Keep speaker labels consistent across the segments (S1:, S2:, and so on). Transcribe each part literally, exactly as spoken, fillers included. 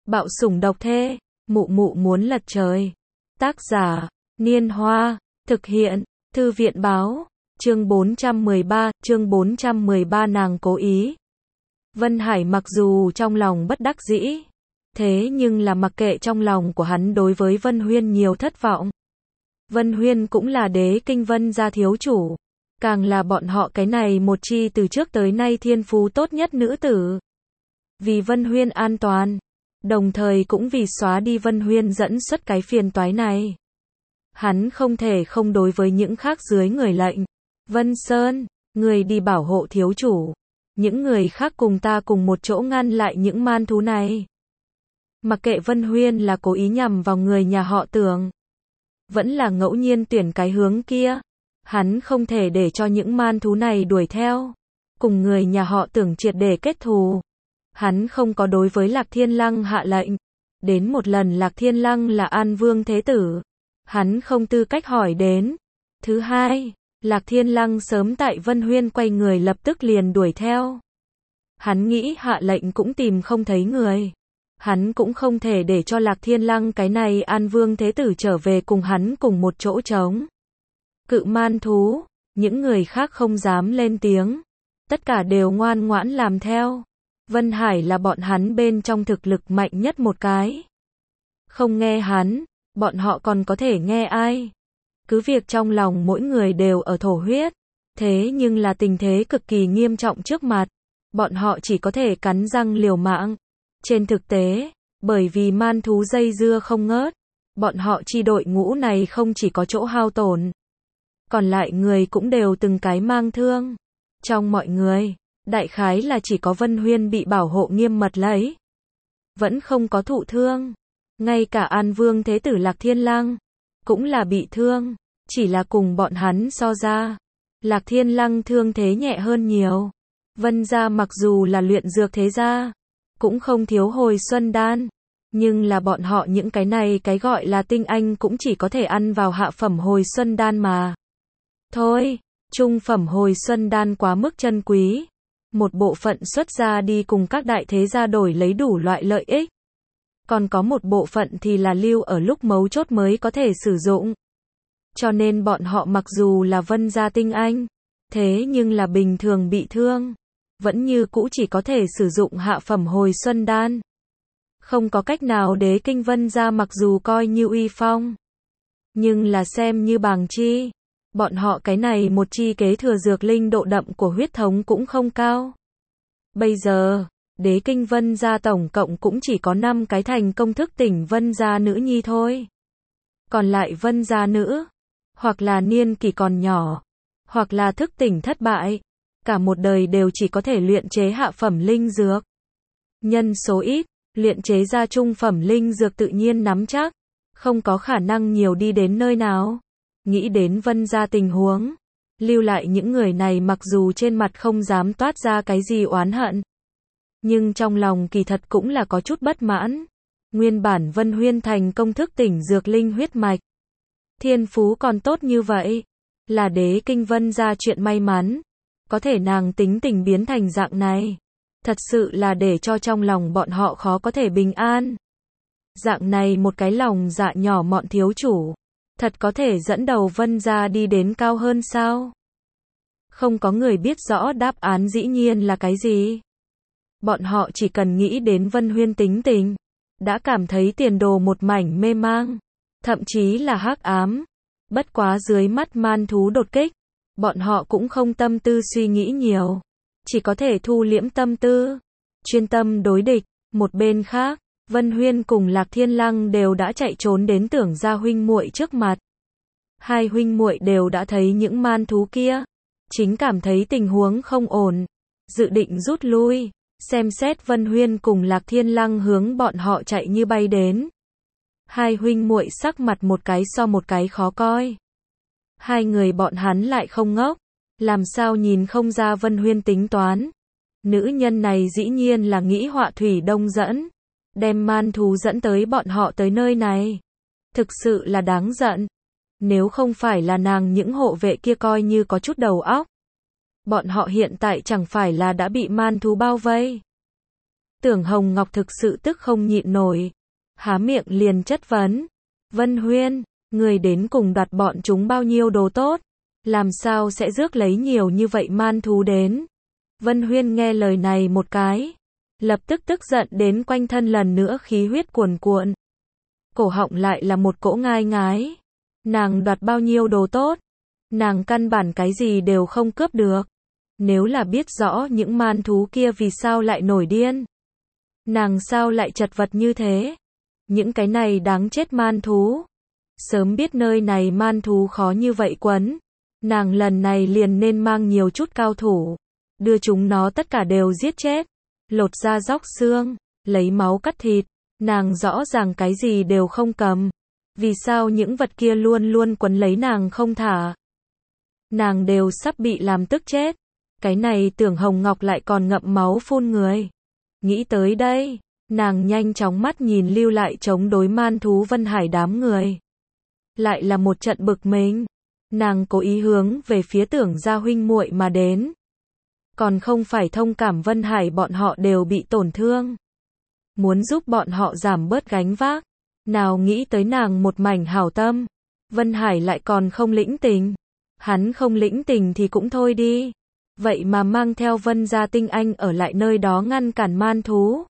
S1: Bạo sủng độc thê, mụ mụ muốn lật trời. Tác giả, Niên Hoa, thực hiện, Thư viện báo, chương bốn trăm mười ba, chương bốn trăm mười ba nàng cố ý. Vân Hải mặc dù trong lòng bất đắc dĩ, thế nhưng là mặc kệ trong lòng của hắn đối với Vân Huyên nhiều thất vọng. Vân Huyên cũng là đế kinh Vân gia thiếu chủ, càng là bọn họ cái này một chi từ trước tới nay thiên phú tốt nhất nữ tử. Vì Vân Huyên an toàn, đồng thời cũng vì xóa đi Vân Huyên dẫn xuất cái phiền toái này. Hắn không thể không đối với những khác dưới người lệnh. Vân Sơn, người đi bảo hộ thiếu chủ. Những người khác cùng ta cùng một chỗ ngăn lại những man thú này. Mặc kệ Vân Huyên là cố ý nhằm vào người nhà họ Tưởng, vẫn là ngẫu nhiên tuyển cái hướng kia, hắn không thể để cho những man thú này đuổi theo, cùng người nhà họ Tưởng triệt để kết thù. Hắn không có đối với Lạc Thiên Lăng hạ lệnh. Đến một lần Lạc Thiên Lăng là An Vương Thế Tử, hắn không tư cách hỏi đến. Thứ hai, Lạc Thiên Lăng sớm tại Vân Huyên quay người lập tức liền đuổi theo. Hắn nghĩ hạ lệnh cũng tìm không thấy người. Hắn cũng không thể để cho Lạc Thiên Lăng cái này An Vương Thế Tử trở về cùng hắn cùng một chỗ trống cự man thú. Những người khác không dám lên tiếng, tất cả đều ngoan ngoãn làm theo. Vân Hải là bọn hắn bên trong thực lực mạnh nhất một cái. Không nghe hắn, bọn họ còn có thể nghe ai? Cứ việc trong lòng mỗi người đều ở thổ huyết, thế nhưng là tình thế cực kỳ nghiêm trọng trước mặt, bọn họ chỉ có thể cắn răng liều mạng. Trên thực tế, bởi vì man thú dây dưa không ngớt, bọn họ chi đội ngũ này không chỉ có chỗ hao tổn, còn lại người cũng đều từng cái mang thương. Trong mọi người, đại khái là chỉ có Vân Huyên bị bảo hộ nghiêm mật lấy, vẫn không có thụ thương. Ngay cả An Vương Thế Tử Lạc Thiên Lăng cũng là bị thương, chỉ là cùng bọn hắn so ra, Lạc Thiên Lăng thương thế nhẹ hơn nhiều. Vân gia mặc dù là luyện dược thế gia, cũng không thiếu hồi xuân đan, nhưng là bọn họ những cái này cái gọi là tinh anh cũng chỉ có thể ăn vào hạ phẩm hồi xuân đan mà thôi. Trung phẩm hồi xuân đan quá mức chân quý, một bộ phận xuất ra đi cùng các đại thế gia đổi lấy đủ loại lợi ích, còn có một bộ phận thì là lưu ở lúc mấu chốt mới có thể sử dụng. Cho nên bọn họ mặc dù là Vân gia tinh anh, thế nhưng là bình thường bị thương, vẫn như cũ chỉ có thể sử dụng hạ phẩm hồi xuân đan. Không có cách nào, đế kinh Vân gia mặc dù coi như uy phong, nhưng là xem như bàng chi, bọn họ cái này một chi kế thừa dược linh độ đậm của huyết thống cũng không cao. Bây giờ, đế kinh Vân gia tổng cộng cũng chỉ có năm cái thành công thức tỉnh Vân gia nữ nhi thôi. Còn lại Vân gia nữ, hoặc là niên kỷ còn nhỏ, hoặc là thức tỉnh thất bại, cả một đời đều chỉ có thể luyện chế hạ phẩm linh dược. Nhân số ít, luyện chế ra trung phẩm linh dược tự nhiên nắm chắc, không có khả năng nhiều đi đến nơi nào. Nghĩ đến Vân gia tình huống, lưu lại những người này mặc dù trên mặt không dám toát ra cái gì oán hận, nhưng trong lòng kỳ thật cũng là có chút bất mãn. Nguyên bản Vân Huyên thành công thức tỉnh dược linh huyết mạch, thiên phú còn tốt như vậy, là đế kinh Vân gia chuyện may mắn, có thể nàng tính tình biến thành dạng này, thật sự là để cho trong lòng bọn họ khó có thể bình an. Dạng này một cái lòng dạ nhỏ mọn thiếu chủ, thật có thể dẫn đầu Vân gia đi đến cao hơn sao? Không có người biết rõ đáp án dĩ nhiên là cái gì. Bọn họ chỉ cần nghĩ đến Vân Huyên tính tình, đã cảm thấy tiền đồ một mảnh mê mang, thậm chí là hắc ám. Bất quá dưới mắt man thú đột kích, bọn họ cũng không tâm tư suy nghĩ nhiều, chỉ có thể thu liễm tâm tư, chuyên tâm đối địch. Một bên khác, Vân Huyên cùng Lạc Thiên Lăng đều đã chạy trốn đến Tưởng gia huynh muội trước mặt. Hai huynh muội đều đã thấy những man thú kia, chính cảm thấy tình huống không ổn, dự định rút lui. Xem xét Vân Huyên cùng Lạc Thiên Lăng hướng bọn họ chạy như bay đến. Hai huynh muội sắc mặt một cái so một cái khó coi. Hai người bọn hắn lại không ngốc, làm sao nhìn không ra Vân Huyên tính toán. Nữ nhân này dĩ nhiên là nghĩ họa thủy đông dẫn, đem man thú dẫn tới bọn họ tới nơi này. Thực sự là đáng giận. Nếu không phải là nàng những hộ vệ kia coi như có chút đầu óc, bọn họ hiện tại chẳng phải là đã bị man thú bao vây. Tưởng Hồng Ngọc thực sự tức không nhịn nổi. Há miệng liền chất vấn. Vân Huyên, người đến cùng đoạt bọn chúng bao nhiêu đồ tốt? Làm sao sẽ rước lấy nhiều như vậy man thú đến? Vân Huyên nghe lời này một cái. Lập tức tức giận đến quanh thân lần nữa khí huyết cuồn cuộn. Cổ họng lại là một cỗ ngai ngái. Nàng đoạt bao nhiêu đồ tốt? Nàng căn bản cái gì đều không cướp được. Nếu là biết rõ những man thú kia vì sao lại nổi điên. Nàng sao lại chật vật như thế? Những cái này đáng chết man thú. Sớm biết nơi này man thú khó như vậy quấn. Nàng lần này liền nên mang nhiều chút cao thủ. Đưa chúng nó tất cả đều giết chết. Lột da róc xương. Lấy máu cắt thịt. Nàng rõ ràng cái gì đều không cầm. Vì sao những vật kia luôn luôn quấn lấy nàng không thả? Nàng đều sắp bị làm tức chết. Cái này Tưởng Hồng Ngọc lại còn ngậm máu phun người. Nghĩ tới đây, nàng nhanh chóng mắt nhìn lưu lại chống đối man thú Vân Hải đám người. Lại là một trận bực mình. Nàng cố ý hướng về phía Tưởng gia huynh muội mà đến. Còn không phải thông cảm Vân Hải bọn họ đều bị tổn thương. Muốn giúp bọn họ giảm bớt gánh vác. Nào nghĩ tới nàng một mảnh hảo tâm. Vân Hải lại còn không lĩnh tình. Hắn không lĩnh tình thì cũng thôi đi. Vậy mà mang theo Vân gia tinh anh ở lại nơi đó ngăn cản man thú.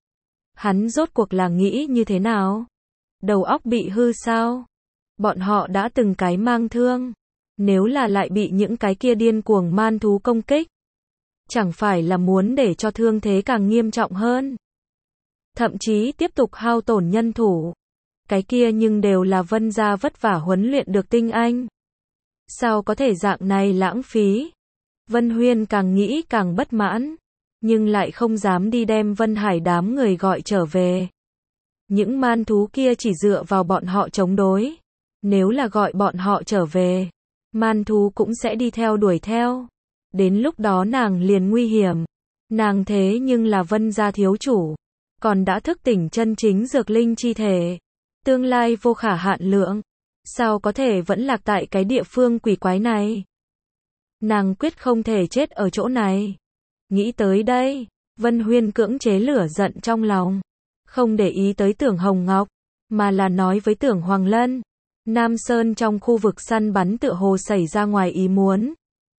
S1: Hắn rốt cuộc là nghĩ như thế nào? Đầu óc bị hư sao? Bọn họ đã từng cái mang thương. Nếu là lại bị những cái kia điên cuồng man thú công kích. Chẳng phải là muốn để cho thương thế càng nghiêm trọng hơn. Thậm chí tiếp tục hao tổn nhân thủ. Cái kia nhưng đều là Vân gia vất vả huấn luyện được tinh anh. Sao có thể dạng này lãng phí? Vân Huyên càng nghĩ càng bất mãn. Nhưng lại không dám đi đem Vân Hải đám người gọi trở về. Những man thú kia chỉ dựa vào bọn họ chống đối. Nếu là gọi bọn họ trở về, man thú cũng sẽ đi theo đuổi theo. Đến lúc đó nàng liền nguy hiểm. Nàng thế nhưng là Vân gia thiếu chủ. Còn đã thức tỉnh chân chính dược linh chi thể. Tương lai vô khả hạn lượng. Sao có thể vẫn lạc tại cái địa phương quỷ quái này? Nàng quyết không thể chết ở chỗ này. Nghĩ tới đây, Vân Huyên cưỡng chế lửa giận trong lòng. Không để ý tới Tưởng Hồng Ngọc, mà là nói với Tưởng Hoàng Lân. Nam Sơn trong khu vực săn bắn tựa hồ xảy ra ngoài ý muốn.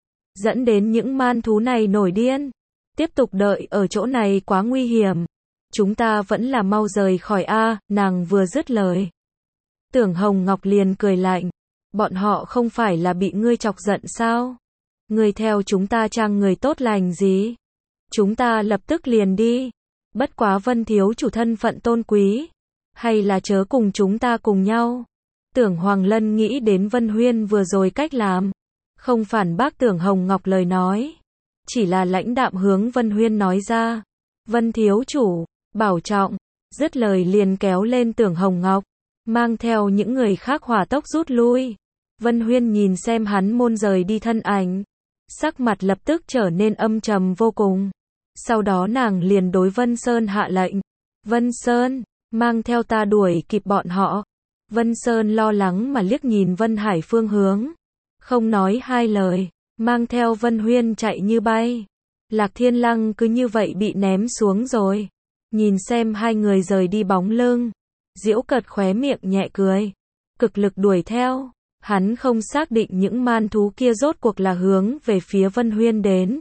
S1: Dẫn đến những man thú này nổi điên. Tiếp tục đợi ở chỗ này quá nguy hiểm. Chúng ta vẫn là mau rời khỏi A, nàng vừa dứt lời. Tưởng Hồng Ngọc liền cười lạnh. Bọn họ không phải là bị ngươi chọc giận sao? Ngươi theo chúng ta trang người tốt lành gì? Chúng ta lập tức liền đi. Bất quá Vân thiếu chủ thân phận tôn quý. Hay là chớ cùng chúng ta cùng nhau? Tưởng Hoàng Lân nghĩ đến Vân Huyên vừa rồi cách làm. Không phản bác Tưởng Hồng Ngọc lời nói. Chỉ là lãnh đạm hướng Vân Huyên nói ra. Vân thiếu chủ, bảo trọng. Dứt lời liền kéo lên Tưởng Hồng Ngọc. Mang theo những người khác hỏa tốc rút lui. Vân Huyên nhìn xem hắn môn rời đi thân ảnh. Sắc mặt lập tức trở nên âm trầm vô cùng. Sau đó nàng liền đối Vân Sơn hạ lệnh. Vân Sơn, mang theo ta đuổi kịp bọn họ. Vân Sơn lo lắng mà liếc nhìn Vân Hải phương hướng. Không nói hai lời, mang theo Vân Huyên chạy như bay. Lạc Thiên Lăng cứ như vậy bị ném xuống rồi. Nhìn xem hai người rời đi bóng lưng. Diễu Cật khóe miệng nhẹ cười. Cực lực đuổi theo. Hắn không xác định những man thú kia rốt cuộc là hướng về phía Vân Huyên đến.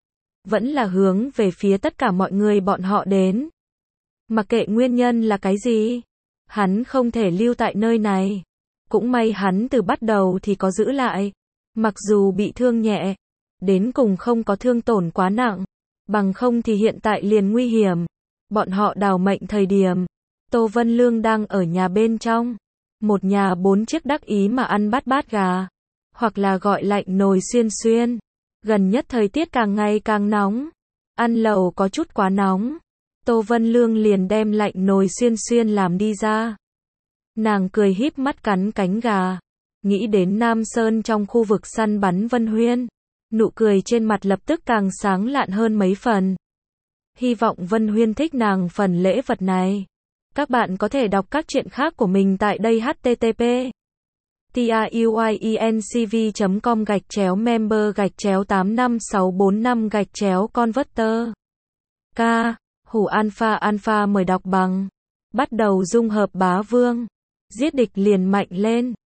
S1: Vẫn là hướng về phía tất cả mọi người bọn họ đến. Mặc kệ nguyên nhân là cái gì. Hắn không thể lưu tại nơi này. Cũng may hắn từ bắt đầu thì có giữ lại. Mặc dù bị thương nhẹ. Đến cùng không có thương tổn quá nặng. Bằng không thì hiện tại liền nguy hiểm. Bọn họ đào mệnh thời điểm. Tô Vân Lương đang ở nhà bên trong. Một nhà bốn chiếc đắc ý mà ăn bát bát gà. Hoặc là gọi lạnh nồi xuyên xuyên. Gần nhất thời tiết càng ngày càng nóng. Ăn lẩu có chút quá nóng. Tô Vân Lương liền đem lạnh nồi xuyên xuyên làm đi ra. Nàng cười híp mắt cắn cánh gà. Nghĩ đến Nam Sơn trong khu vực săn bắn Vân Huyên. Nụ cười trên mặt lập tức càng sáng lạn hơn mấy phần. Hy vọng Vân Huyên thích nàng phần lễ vật này. Các bạn có thể đọc các truyện khác của mình tại đây h t t p truyencv chấm com gạch chéo member gạch chéo tám năm sáu bốn năm gạch chéo converter. K. Hủ Alpha Alpha mời đọc bằng. Bắt đầu dung hợp bá vương. Giết địch liền mạnh lên.